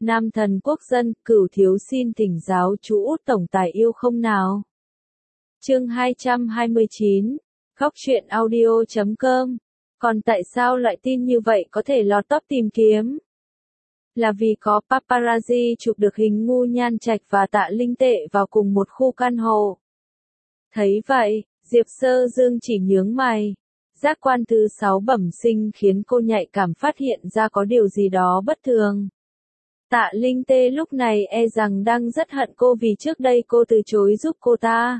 Nam thần quốc dân, Cửu thiếu xin thỉnh giáo chú Út tổng tài yêu không nào. Chương 229, Khóc chuyện audio.com. Còn tại sao loại tin như vậy có thể lọt top tìm kiếm? Là vì có paparazzi chụp được hình Ngu Nhan Trạch và Tạ Linh Tệ vào cùng một khu căn hộ. Thấy vậy, Diệp Sơ Dương chỉ nhướng mày. Giác quan thứ 6 bẩm sinh khiến cô nhạy cảm phát hiện ra có điều gì đó bất thường. Tạ Linh Tê lúc này e rằng đang rất hận cô vì trước đây cô từ chối giúp cô ta.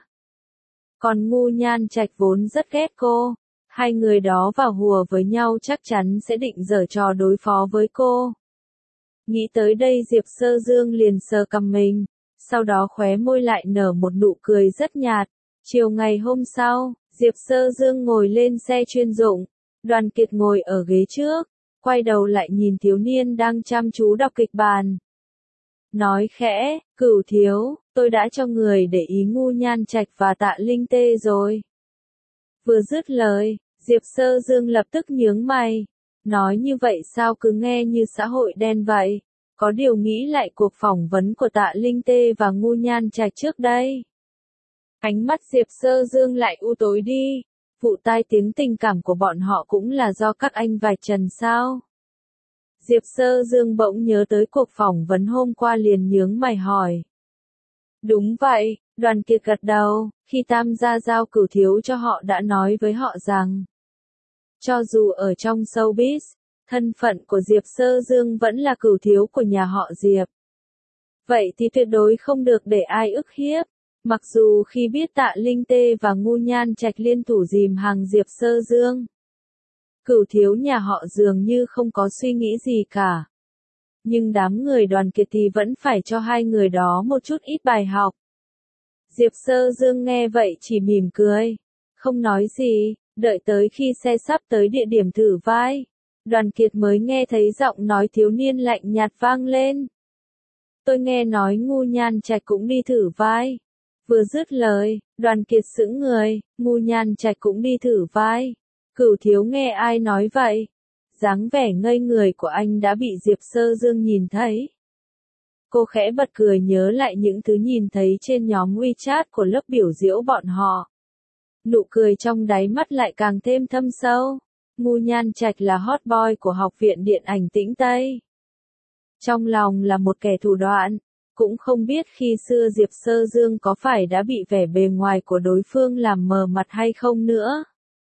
Còn Ngu Nhan Trạch vốn rất ghét cô. Hai người đó vào hùa với nhau chắc chắn sẽ định giở trò đối phó với cô. Nghĩ tới đây Diệp Sơ Dương liền sờ cằm mình, sau đó khóe môi lại nở một nụ cười rất nhạt. Chiều ngày hôm sau, Diệp Sơ Dương ngồi lên xe chuyên dụng, Đoàn Kiệt ngồi ở ghế trước, quay đầu lại nhìn thiếu niên đang chăm chú đọc kịch bản. Nói khẽ, Cửu thiếu, tôi đã cho người để ý Ngu Nhan Trạch và Tạ Linh Tê rồi. Vừa dứt lời, Diệp Sơ Dương lập tức nhướng mày. Nói như vậy sao cứ nghe như xã hội đen vậy? Có điều nghĩ lại cuộc phỏng vấn của Tạ Linh Tê và Ngu Nhan Trạch trước đây. Ánh mắt Diệp Sơ Dương lại u tối đi. Vụ tai tiếng tình cảm của bọn họ cũng là do các anh vạch trần sao? Diệp Sơ Dương bỗng nhớ tới cuộc phỏng vấn hôm qua liền nhướng mày hỏi. Đúng vậy, Đoàn Kiệt gật đầu, khi Tam gia giao Cửu thiếu cho họ đã nói với họ rằng, cho dù ở trong showbiz, thân phận của Diệp Sơ Dương vẫn là Cửu thiếu của nhà họ Diệp. Vậy thì tuyệt đối không được để ai ức hiếp. Mặc dù khi biết Tạ Linh Tê và Ngu Nhan Trạch liên thủ dìm hàng Diệp Sơ Dương, Cửu thiếu nhà họ dường như không có suy nghĩ gì cả. Nhưng đám người Đoàn Kiệt thì vẫn phải cho hai người đó một chút ít bài học. Diệp Sơ Dương nghe vậy chỉ mỉm cười, không nói gì, đợi tới khi xe sắp tới địa điểm thử vai. Đoàn Kiệt mới nghe thấy giọng nói thiếu niên lạnh nhạt vang lên. Tôi nghe nói Ngu Nhan Trạch cũng đi thử vai. Vừa dứt lời, Đoàn Kiệt sững người, Ngu Nhan Trạch cũng đi thử vai. Cửu thiếu nghe ai nói vậy? Dáng vẻ ngây người của anh đã bị Diệp Sơ Dương nhìn thấy. Cô khẽ bật cười nhớ lại những thứ nhìn thấy trên nhóm WeChat của lớp biểu diễn bọn họ. Nụ cười trong đáy mắt lại càng thêm thâm sâu. Ngu Nhan Trạch là hot boy của Học viện Điện ảnh Tĩnh Tây. Trong lòng là một kẻ thủ đoạn. Cũng không biết khi xưa Diệp Sơ Dương có phải đã bị vẻ bề ngoài của đối phương làm mờ mặt hay không nữa.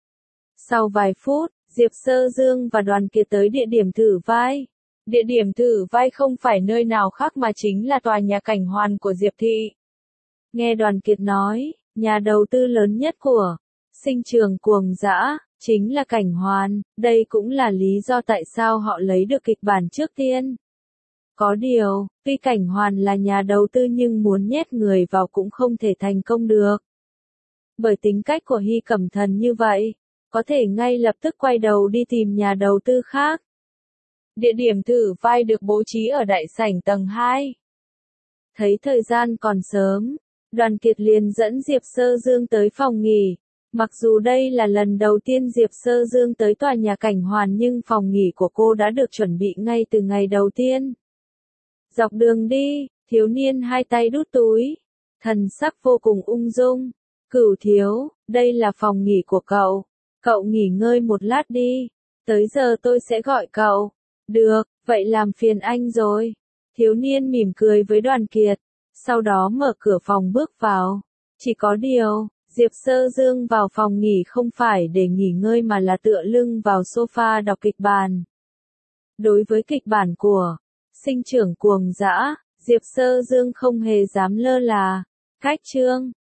Sau vài phút, Diệp Sơ Dương và Đoàn Kiệt tới địa điểm thử vai. Địa điểm thử vai không phải nơi nào khác mà chính là tòa nhà cảnh hoàn của Diệp Thị. Nghe Đoàn Kiệt nói, nhà đầu tư lớn nhất của Sinh Trường Cuồng Dã chính là cảnh hoàn, đây cũng là lý do tại sao họ lấy được kịch bản trước tiên. Có điều, tuy cảnh hoàn là nhà đầu tư nhưng muốn nhét người vào cũng không thể thành công được. Bởi tính cách của Hy Cẩm Thần như vậy, có thể ngay lập tức quay đầu đi tìm nhà đầu tư khác. Địa điểm thử vai được bố trí ở đại sảnh tầng 2. Thấy thời gian còn sớm, Đoàn Kiệt liền dẫn Diệp Sơ Dương tới phòng nghỉ. Mặc dù đây là lần đầu tiên Diệp Sơ Dương tới tòa nhà cảnh hoàn nhưng phòng nghỉ của cô đã được chuẩn bị ngay từ ngày đầu tiên. Dọc đường đi, thiếu niên hai tay đút túi, thần sắc vô cùng ung dung. Cửu thiếu, đây là phòng nghỉ của cậu. Cậu nghỉ ngơi một lát đi. Tới giờ tôi sẽ gọi cậu. Được, vậy làm phiền anh rồi. Thiếu niên mỉm cười với Đoàn Kiệt. Sau đó mở cửa phòng bước vào. Chỉ có điều, Diệp Sơ Dương vào phòng nghỉ không phải để nghỉ ngơi mà là tựa lưng vào sofa đọc kịch bản. Đối với kịch bản của Sinh Trưởng Cuồng Dã, Diệp Sơ Dương không hề dám lơ là. Cách chương